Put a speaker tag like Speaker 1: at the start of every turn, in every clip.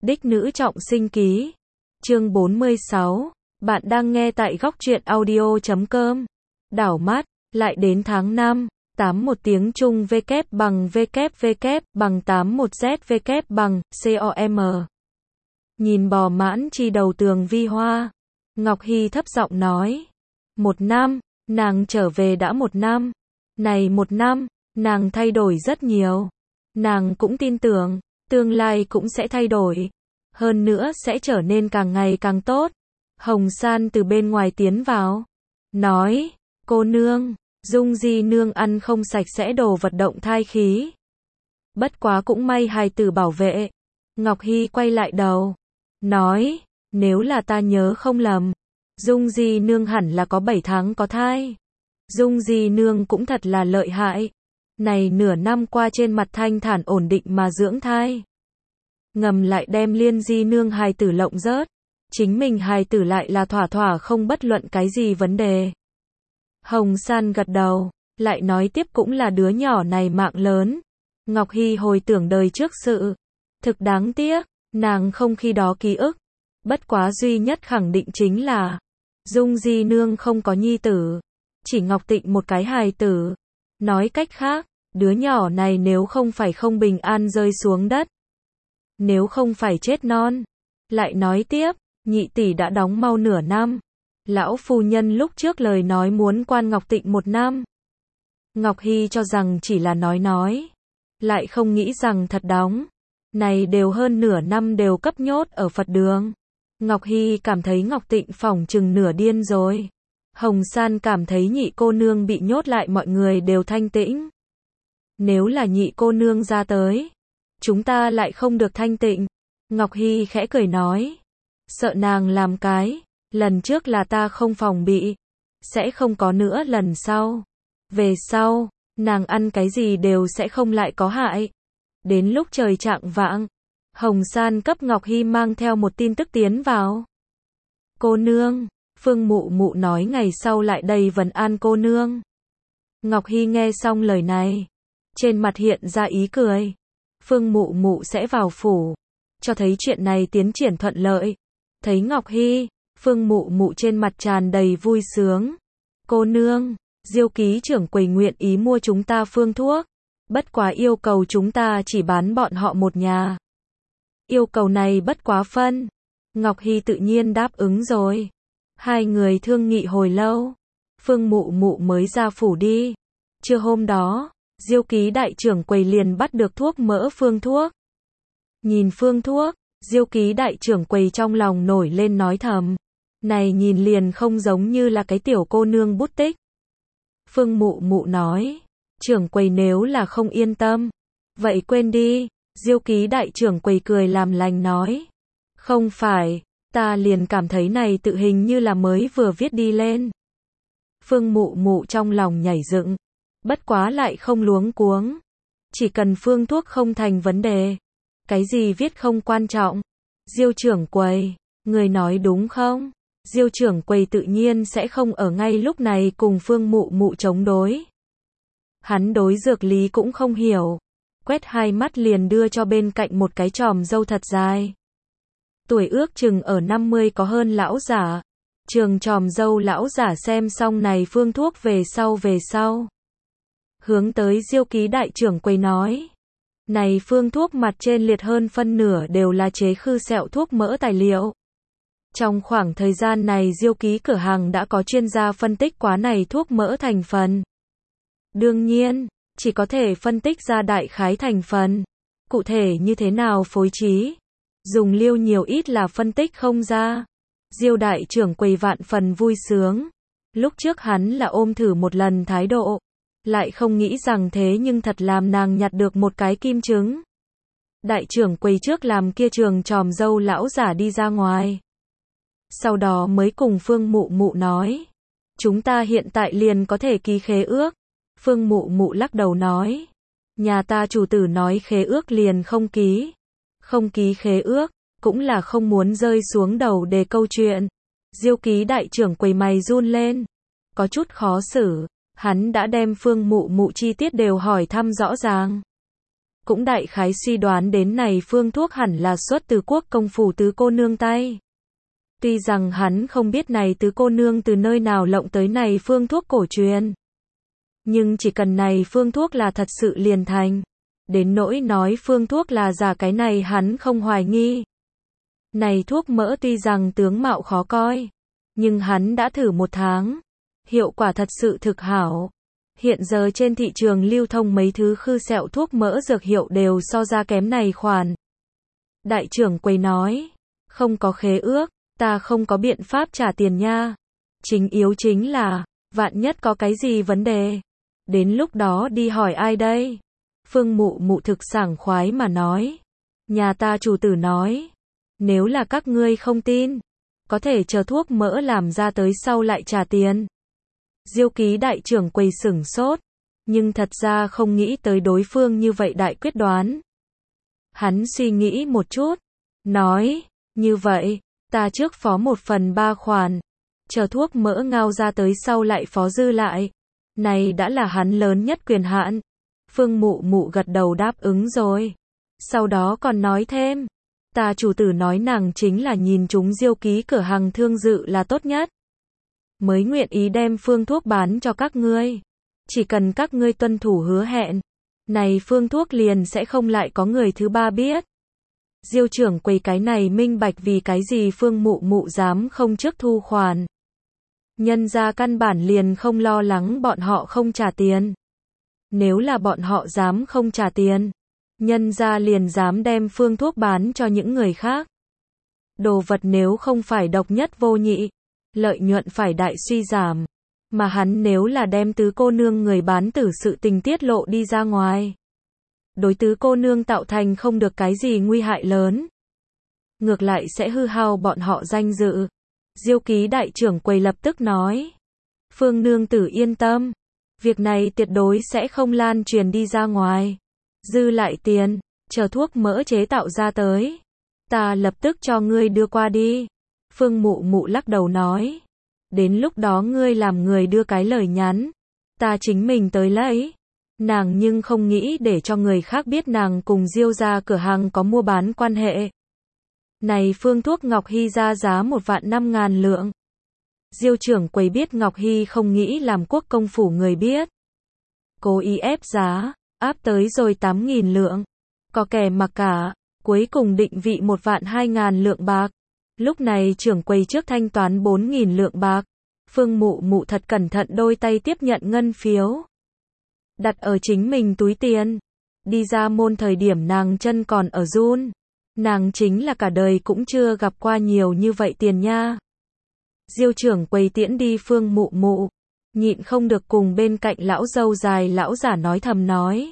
Speaker 1: Đích nữ trọng sinh ký. Chương 46. Bạn đang nghe tại góc truyện audio.com. Đảo mắt, lại đến tháng 5. 81 tiếng Trung W bằng WW bằng 81Z W bằng COM. Nhìn bò mãn chi đầu tường vi hoa. Ngọc Hy thấp giọng nói. 1 năm, nàng trở về đã 1 năm. Này 1 năm, nàng thay đổi rất nhiều. Nàng cũng tin tưởng, tương lai cũng sẽ thay đổi. Hơn nữa sẽ trở nên càng ngày càng tốt. Hồng San từ bên ngoài tiến vào. Nói, cô nương, Dung Di nương ăn không sạch sẽ đồ vật động thai khí. Bất quá cũng may hài tử bảo vệ. Ngọc Hy quay lại đầu. Nói, nếu là ta nhớ không lầm, Dung Di nương hẳn là có 7 tháng có thai. Dung Di nương cũng thật là lợi hại. Này nửa năm qua trên mặt thanh thản ổn định mà dưỡng thai. Ngầm lại đem Liên Di nương hài tử lộng rớt. Chính mình hài tử lại là thỏa thỏa không bất luận cái gì vấn đề. Hồng San gật đầu, lại nói tiếp cũng là đứa nhỏ này mạng lớn. Ngọc Hy hồi tưởng đời trước sự. Thực đáng tiếc, nàng không khi đó ký ức. Bất quá duy nhất khẳng định chính là Dung Di nương không có nhi tử. Chỉ Ngọc Tịnh một cái hài tử. Nói cách khác, đứa nhỏ này nếu không phải không bình an rơi xuống đất. Nếu không phải chết non. Lại nói tiếp, nhị tỷ đã đóng mau nửa năm. Lão phu nhân lúc trước lời nói muốn quan Ngọc Tịnh 1 năm. Ngọc Hy cho rằng chỉ là nói. Lại không nghĩ rằng thật đóng. Này đều hơn nửa năm đều cấp nhốt ở Phật đường. Ngọc Hy cảm thấy Ngọc Tịnh phỏng chừng nửa điên rồi. Hồng San cảm thấy nhị cô nương bị nhốt lại mọi người đều thanh tĩnh. Nếu là nhị cô nương ra tới, chúng ta lại không được thanh tịnh. Ngọc Hy khẽ cười nói. Sợ nàng làm cái, lần trước là ta không phòng bị. Sẽ không có nữa lần sau. Về sau, nàng ăn cái gì đều sẽ không lại có hại. Đến lúc trời chạng vạng, Hồng San cấp Ngọc Hy mang theo một tin tức tiến vào. Cô nương, Phương Mụ Mụ nói ngày sau lại đây vấn an cô nương. Ngọc Hy nghe xong lời này, trên mặt hiện ra ý cười. Phương Mụ Mụ sẽ vào phủ, cho thấy chuyện này tiến triển thuận lợi. Thấy Ngọc Hy, Phương Mụ Mụ trên mặt tràn đầy vui sướng. Cô nương, Diêu ký trưởng quầy nguyện ý mua chúng ta phương thuốc. Bất quá yêu cầu chúng ta chỉ bán bọn họ một nhà. Yêu cầu này bất quá phân. Ngọc Hy tự nhiên đáp ứng rồi. Hai người thương nghị hồi lâu. Phương Mụ Mụ mới ra phủ đi. Trưa hôm đó, Diêu ký đại trưởng quầy liền bắt được thuốc mỡ phương thuốc. Nhìn phương thuốc, Diêu ký đại trưởng quầy trong lòng nổi lên nói thầm. Này nhìn liền không giống như là cái tiểu cô nương bút tích. Phương Mụ Mụ nói. Trưởng quầy nếu là không yên tâm. Vậy quên đi. Diêu ký đại trưởng quầy cười làm lành nói. Không phải, ta liền cảm thấy này tự hình như là mới vừa viết đi lên. Phương Mụ Mụ trong lòng nhảy dựng. Bất quá lại không luống cuống. Chỉ cần phương thuốc không thành vấn đề. Cái gì viết không quan trọng. Diêu trưởng quầy, người nói đúng không? Diêu trưởng quầy tự nhiên sẽ không ở ngay lúc này cùng Phương Mụ Mụ chống đối. Hắn đối dược lý cũng không hiểu. Quét hai mắt liền đưa cho bên cạnh một cái chòm râu thật dài. Tuổi ước chừng ở 50 có hơn lão giả. Trường chòm râu lão giả xem xong này phương thuốc về sau. Hướng tới Diêu ký đại trưởng quầy nói. Này phương thuốc mặt trên liệt hơn phân nửa đều là chế khư sẹo thuốc mỡ tài liệu. Trong khoảng thời gian này Diêu ký cửa hàng đã có chuyên gia phân tích quá này thuốc mỡ thành phần. Đương nhiên, chỉ có thể phân tích ra đại khái thành phần. Cụ thể như thế nào phối trí, dùng liêu nhiều ít là phân tích không ra. Diêu đại trưởng quầy vạn phần vui sướng. Lúc trước hắn là ôm thử một lần thái độ. Lại không nghĩ rằng thế nhưng thật làm nàng nhặt được một cái kim trứng. Đại trưởng quầy trước làm kia trường tròm dâu lão giả đi ra ngoài. Sau đó mới cùng Phương Mụ Mụ nói. Chúng ta hiện tại liền có thể ký khế ước. Phương Mụ Mụ lắc đầu nói. Nhà ta chủ tử nói khế ước liền không ký. Không ký khế ước, cũng là không muốn rơi xuống đầu đề câu chuyện. Diêu ký đại trưởng quầy mày run lên. Có chút khó xử. Hắn đã đem Phương Mụ Mụ chi tiết đều hỏi thăm rõ ràng. cũng đại khái suy đoán đến này phương thuốc hẳn là xuất từ quốc công phủ tứ cô nương tay. Tuy rằng hắn không biết này tứ cô nương từ nơi nào lộng tới này phương thuốc cổ truyền. Nhưng chỉ cần này phương thuốc là thật sự liền thành. Đến nỗi nói phương thuốc là giả cái này hắn không hoài nghi. Này thuốc mỡ tuy rằng tướng mạo khó coi, nhưng hắn đã thử 1 tháng. Hiệu quả thật sự thực hảo. Hiện giờ trên thị trường lưu thông mấy thứ khư sẹo thuốc mỡ dược hiệu đều so ra kém này khoản. Đại trưởng quầy nói, không có khế ước, ta không có biện pháp trả tiền nha. Chính yếu chính là, vạn nhất có cái gì vấn đề. Đến lúc đó đi hỏi ai đây? Phương Mụ Mụ thực sảng khoái mà nói. Nhà ta chủ tử nói, nếu là các ngươi không tin, có thể chờ thuốc mỡ làm ra tới sau lại trả tiền. Diêu Ký đại trưởng quầy sửng sốt, nhưng thật ra không nghĩ tới đối phương như vậy đại quyết đoán. Hắn suy nghĩ một chút, nói, như vậy, ta trước phó 1/3 khoản, chờ thuốc mỡ ngao ra tới sau lại phó dư lại. Này đã là hắn lớn nhất quyền hạn. Phương Mụ Mụ gật đầu đáp ứng rồi. Sau đó còn nói thêm, ta chủ tử nói nàng chính là nhìn chúng Diêu Ký cửa hàng thương dự là tốt nhất, mới nguyện ý đem phương thuốc bán cho các ngươi. Chỉ cần các ngươi tuân thủ hứa hẹn, này phương thuốc liền sẽ không lại có người thứ ba biết. Diêu trưởng quầy cái này minh bạch vì cái gì Phương Mụ Mụ dám không trước thu khoản. Nhân ra căn bản liền không lo lắng bọn họ không trả tiền. Nếu là bọn họ dám không trả tiền, nhân ra liền dám đem phương thuốc bán cho những người khác. Đồ vật nếu không phải độc nhất vô nhị, lợi nhuận phải đại suy giảm. Mà hắn nếu là đem tứ cô nương người bán tử sự tình tiết lộ đi ra ngoài, đối tứ cô nương tạo thành không được cái gì nguy hại lớn, ngược lại sẽ hư hao bọn họ danh dự. Diêu Ký đại trưởng quầy lập tức nói, Phương nương tử yên tâm, việc này tuyệt đối sẽ không lan truyền đi ra ngoài. Dư lại tiền, chờ thuốc mỡ chế tạo ra tới, ta lập tức cho ngươi đưa qua đi. Phương Mụ Mụ lắc đầu nói, đến lúc đó ngươi làm người đưa cái lời nhắn, ta chính mình tới lấy. Nàng nhưng không nghĩ để cho người khác biết nàng cùng Diêu gia cửa hàng có mua bán quan hệ. Này phương thuốc Ngọc Hy ra giá 1.500.000 lượng. Diêu trưởng quầy biết Ngọc Hy không nghĩ làm quốc công phủ người biết, cố ý ép giá, áp tới rồi 8.000 lượng. Có kẻ mặc cả, cuối cùng định vị 1.200.000 lượng bạc. Lúc này trưởng quầy trước thanh toán 4.000 lượng bạc. Phương Mụ Mụ thật cẩn thận đôi tay tiếp nhận ngân phiếu, đặt ở chính mình túi tiền. Đi ra môn thời điểm nàng chân còn ở run. Nàng chính là cả đời cũng chưa gặp qua nhiều như vậy tiền nha. Diêu trưởng quầy tiễn đi Phương Mụ Mụ, nhịn không được cùng bên cạnh lão dâu dài lão giả nói thầm nói.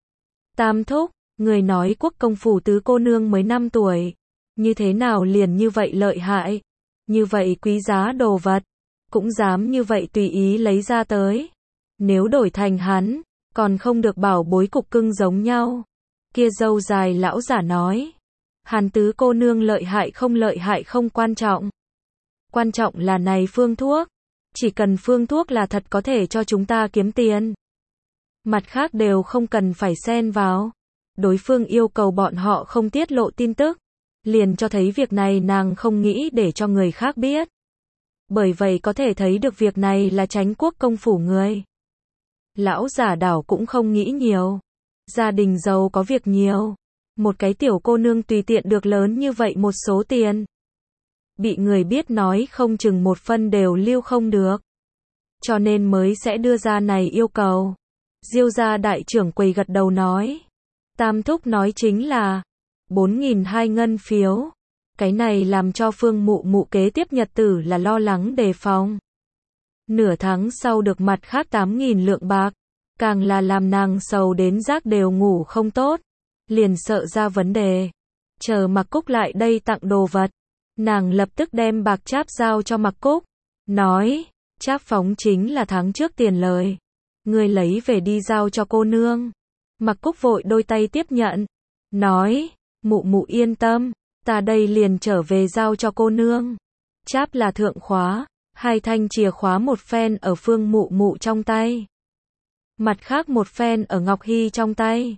Speaker 1: Tam thúc, người nói quốc công phủ tứ cô nương mới 5 tuổi. Như thế nào liền như vậy lợi hại? Như vậy quý giá đồ vật, cũng dám như vậy tùy ý lấy ra tới. Nếu đổi thành hắn, còn không được bảo bối cục cưng giống nhau. Kia dâu dài lão giả nói. Hàn tứ cô nương lợi hại không quan trọng. Quan trọng là này phương thuốc. Chỉ cần phương thuốc là thật có thể cho chúng ta kiếm tiền. Mặt khác đều không cần phải xen vào. Đối phương yêu cầu bọn họ không tiết lộ tin tức, liền cho thấy việc này nàng không nghĩ để cho người khác biết. Bởi vậy có thể thấy được việc này là tránh quốc công phủ người. Lão giả đảo cũng không nghĩ nhiều. Gia đình giàu có việc nhiều. Một cái tiểu cô nương tùy tiện được lớn như vậy một số tiền. Bị người biết nói không chừng một phân đều lưu không được. Cho nên mới sẽ đưa ra này yêu cầu. Diêu gia đại trưởng quầy gật đầu nói. Tam thúc nói chính là 4.200 ngân phiếu. Cái này làm cho Phương Mụ Mụ kế tiếp nhật tử là lo lắng đề phòng. Nửa tháng sau được mặt khác 8.000 lượng bạc. Càng là làm nàng sầu đến giấc đều ngủ không tốt. Liền sợ ra vấn đề. Chờ Mặc Cúc lại đây tặng đồ vật. Nàng lập tức đem bạc cháp giao cho Mặc Cúc. Nói, cháp phóng chính là tháng trước tiền lời. Ngươi lấy về đi giao cho cô nương. Mặc Cúc vội đôi tay tiếp nhận. Nói, Mụ Mụ yên tâm. Ta đây liền trở về giao cho cô nương. Cháp là thượng khóa. 2 thanh chìa khóa một phen ở Phương Mụ Mụ trong tay. Mặt khác một phen ở Ngọc Hy trong tay.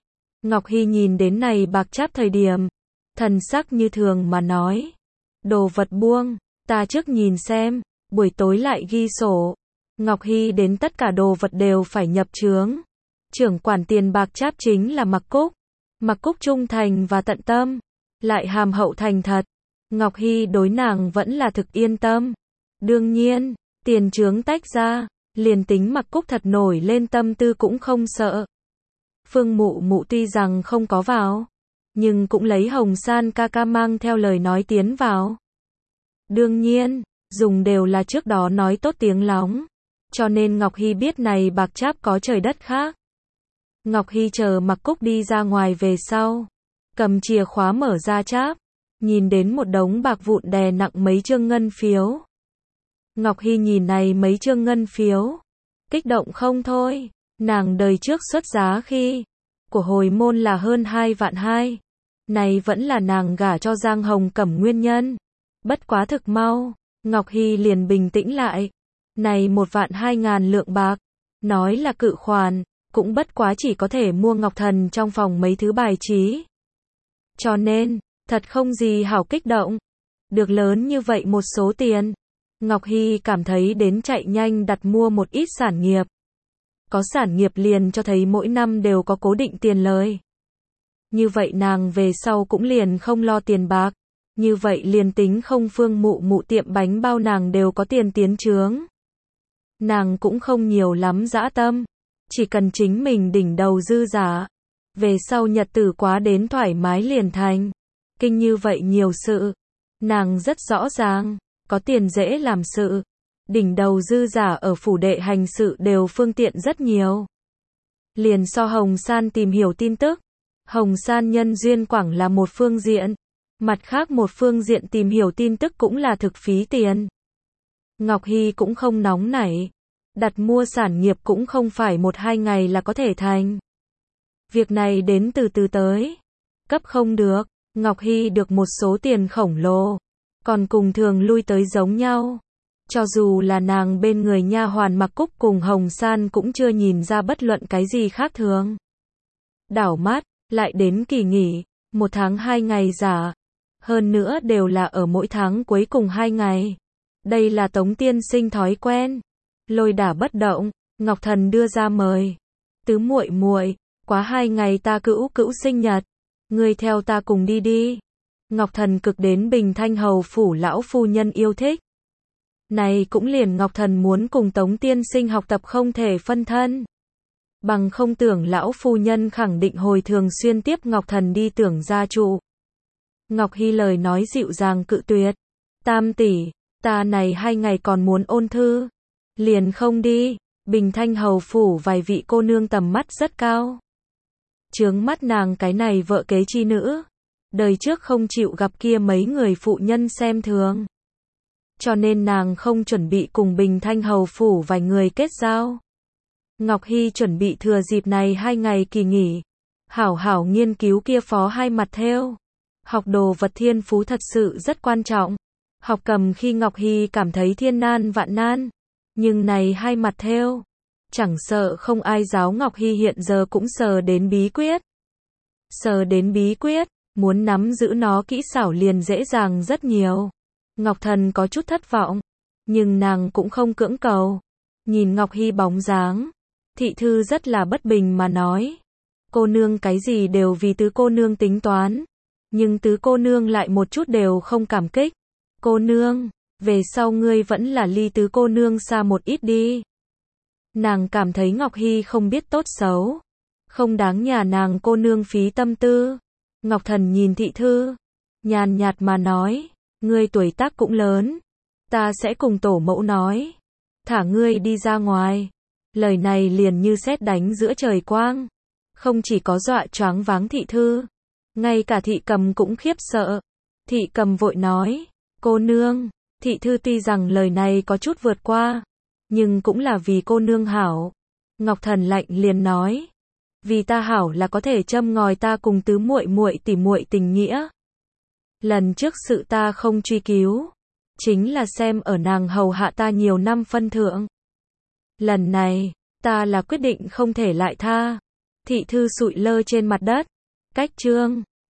Speaker 1: Ngọc Hy nhìn đến này bạc cháp thời điểm, thần sắc như thường mà nói. Đồ vật buông, ta trước nhìn xem, buổi tối lại ghi sổ. Ngọc Hy đến tất cả đồ vật đều phải nhập chướng. Trưởng quản tiền bạc cháp chính là Mặc Cúc. Mặc Cúc trung thành và tận tâm, lại hàm hậu thành thật. Ngọc Hy đối nàng vẫn là thực yên tâm. Đương nhiên, tiền chướng tách ra, liền tính Mặc Cúc thật nổi lên tâm tư cũng không sợ. Phương Mụ Mụ tuy rằng không có vào, nhưng cũng lấy Hồng San ca ca mang theo lời nói tiến vào. Đương nhiên, dùng đều là trước đó nói tốt tiếng lóng, cho nên Ngọc Hy biết này bạc cháp có trời đất khác. Ngọc Hy chờ Mặc Cúc đi ra ngoài về sau, cầm chìa khóa mở ra cháp, nhìn đến một đống bạc vụn đè nặng mấy trương ngân phiếu. Ngọc Hy nhìn này mấy trương ngân phiếu, kích động không thôi. Nàng đời trước xuất giá khi của hồi môn là hơn 2 vạn 2. Này vẫn là nàng gả cho Giang Hồng Cẩm nguyên nhân. Bất quá thực mau, Ngọc Hy liền bình tĩnh lại. Này 1 vạn 2.000 lượng bạc, nói là cự khoản, cũng bất quá chỉ có thể mua Ngọc Thần trong phòng mấy thứ bài trí. Cho nên, thật không gì hảo kích động. Được lớn như vậy một số tiền, Ngọc Hy cảm thấy đến chạy nhanh đặt mua một ít sản nghiệp. Có sản nghiệp liền cho thấy mỗi năm đều có cố định tiền lời. Như vậy nàng về sau cũng liền không lo tiền bạc. Như vậy liền tính không Phương Mụ Mụ tiệm bánh bao nàng đều có tiền tiến chướng. Nàng cũng không nhiều lắm dã tâm. Chỉ cần chính mình đỉnh đầu dư giả. Về sau nhật tử quá đến thoải mái liền thành. Kinh như vậy nhiều sự. Nàng rất rõ ràng. Có tiền dễ làm sự. Đỉnh đầu dư giả ở phủ đệ hành sự đều phương tiện rất nhiều. Liền so Hồng San tìm hiểu tin tức. Hồng San nhân duyên quảng là một phương diện. Mặt khác một phương diện tìm hiểu tin tức cũng là thực phí tiền. Ngọc Hy cũng không nóng nảy. Đặt mua sản nghiệp cũng không phải 1-2 ngày là có thể thành. Việc này đến từ từ tới. Cấp không được. Ngọc Hy được một số tiền khổng lồ. Còn cùng thường lui tới giống nhau. Cho dù là nàng bên người nha hoàn Mặc Cúc cùng Hồng San cũng chưa nhìn ra bất luận cái gì khác thường. Đảo mắt, lại đến kỳ nghỉ, 1 tháng 2 ngày giả. Hơn nữa đều là ở mỗi tháng cuối cùng 2 ngày. Đây là Tống tiên sinh thói quen. Lôi đả bất động, Ngọc Thần đưa ra mời. Tứ muội muội, quá 2 ngày ta cữu sinh nhật. Ngươi theo ta cùng đi đi. Ngọc Thần cực đến Bình Thanh hầu phủ lão phu nhân yêu thích. Này cũng liền Ngọc Thần muốn cùng Tống tiên sinh học tập không thể phân thân. Bằng không tưởng lão phu nhân khẳng định hồi thường xuyên tiếp Ngọc Thần đi tưởng gia trụ. Ngọc Hy lời nói dịu dàng cự tuyệt. Tam tỷ, ta này 2 ngày còn muốn ôn thư. Liền không đi. Bình Thanh hầu phủ vài vị cô nương tầm mắt rất cao. Chướng mắt nàng cái này vợ kế chi nữ. Đời trước không chịu gặp kia mấy người phụ nhân xem thường. Cho nên nàng không chuẩn bị cùng Bình Thanh hầu phủ vài người kết giao. Ngọc Hy chuẩn bị thừa dịp này 2 ngày kỳ nghỉ. Hảo hảo nghiên cứu kia phó 2 mặt thêu. Học đồ vật thiên phú thật sự rất quan trọng. Học cầm khi Ngọc Hy cảm thấy thiên nan vạn nan. Nhưng này 2 mặt thêu. Chẳng sợ không ai giáo Ngọc Hy hiện giờ cũng sờ đến bí quyết. Sờ đến bí quyết, muốn nắm giữ nó kỹ xảo liền dễ dàng rất nhiều. Ngọc Thần có chút thất vọng. Nhưng nàng cũng không cưỡng cầu. Nhìn Ngọc Hy bóng dáng. Thị thư rất là bất bình mà nói. Cô nương cái gì đều vì tứ cô nương tính toán. Nhưng tứ cô nương lại một chút đều không cảm kích. Cô nương, về sau ngươi vẫn là ly tứ cô nương xa một ít đi. Nàng cảm thấy Ngọc Hy không biết tốt xấu. Không đáng nhà nàng cô nương phí tâm tư. Ngọc Thần nhìn thị thư. Nhàn nhạt mà nói. Ngươi tuổi tác cũng lớn. Ta sẽ cùng tổ mẫu nói. Thả ngươi đi ra ngoài. Lời này liền như sét đánh giữa trời quang. Không chỉ có dọa choáng váng thị thư. Ngay cả thị cầm cũng khiếp sợ. Thị cầm vội nói. Cô nương. Thị thư tuy rằng lời này có chút vượt qua. Nhưng cũng là vì cô nương hảo. Ngọc Thần lạnh liền nói. Vì ta hảo là có thể châm ngòi ta cùng tứ muội muội tỉ muội tình nghĩa. Lần trước sự ta không truy cứu. Chính là xem ở nàng hầu hạ ta nhiều năm phân thượng. Lần này, ta là quyết định không thể lại tha. Thị thư sụi lơ trên mặt đất. Cách chương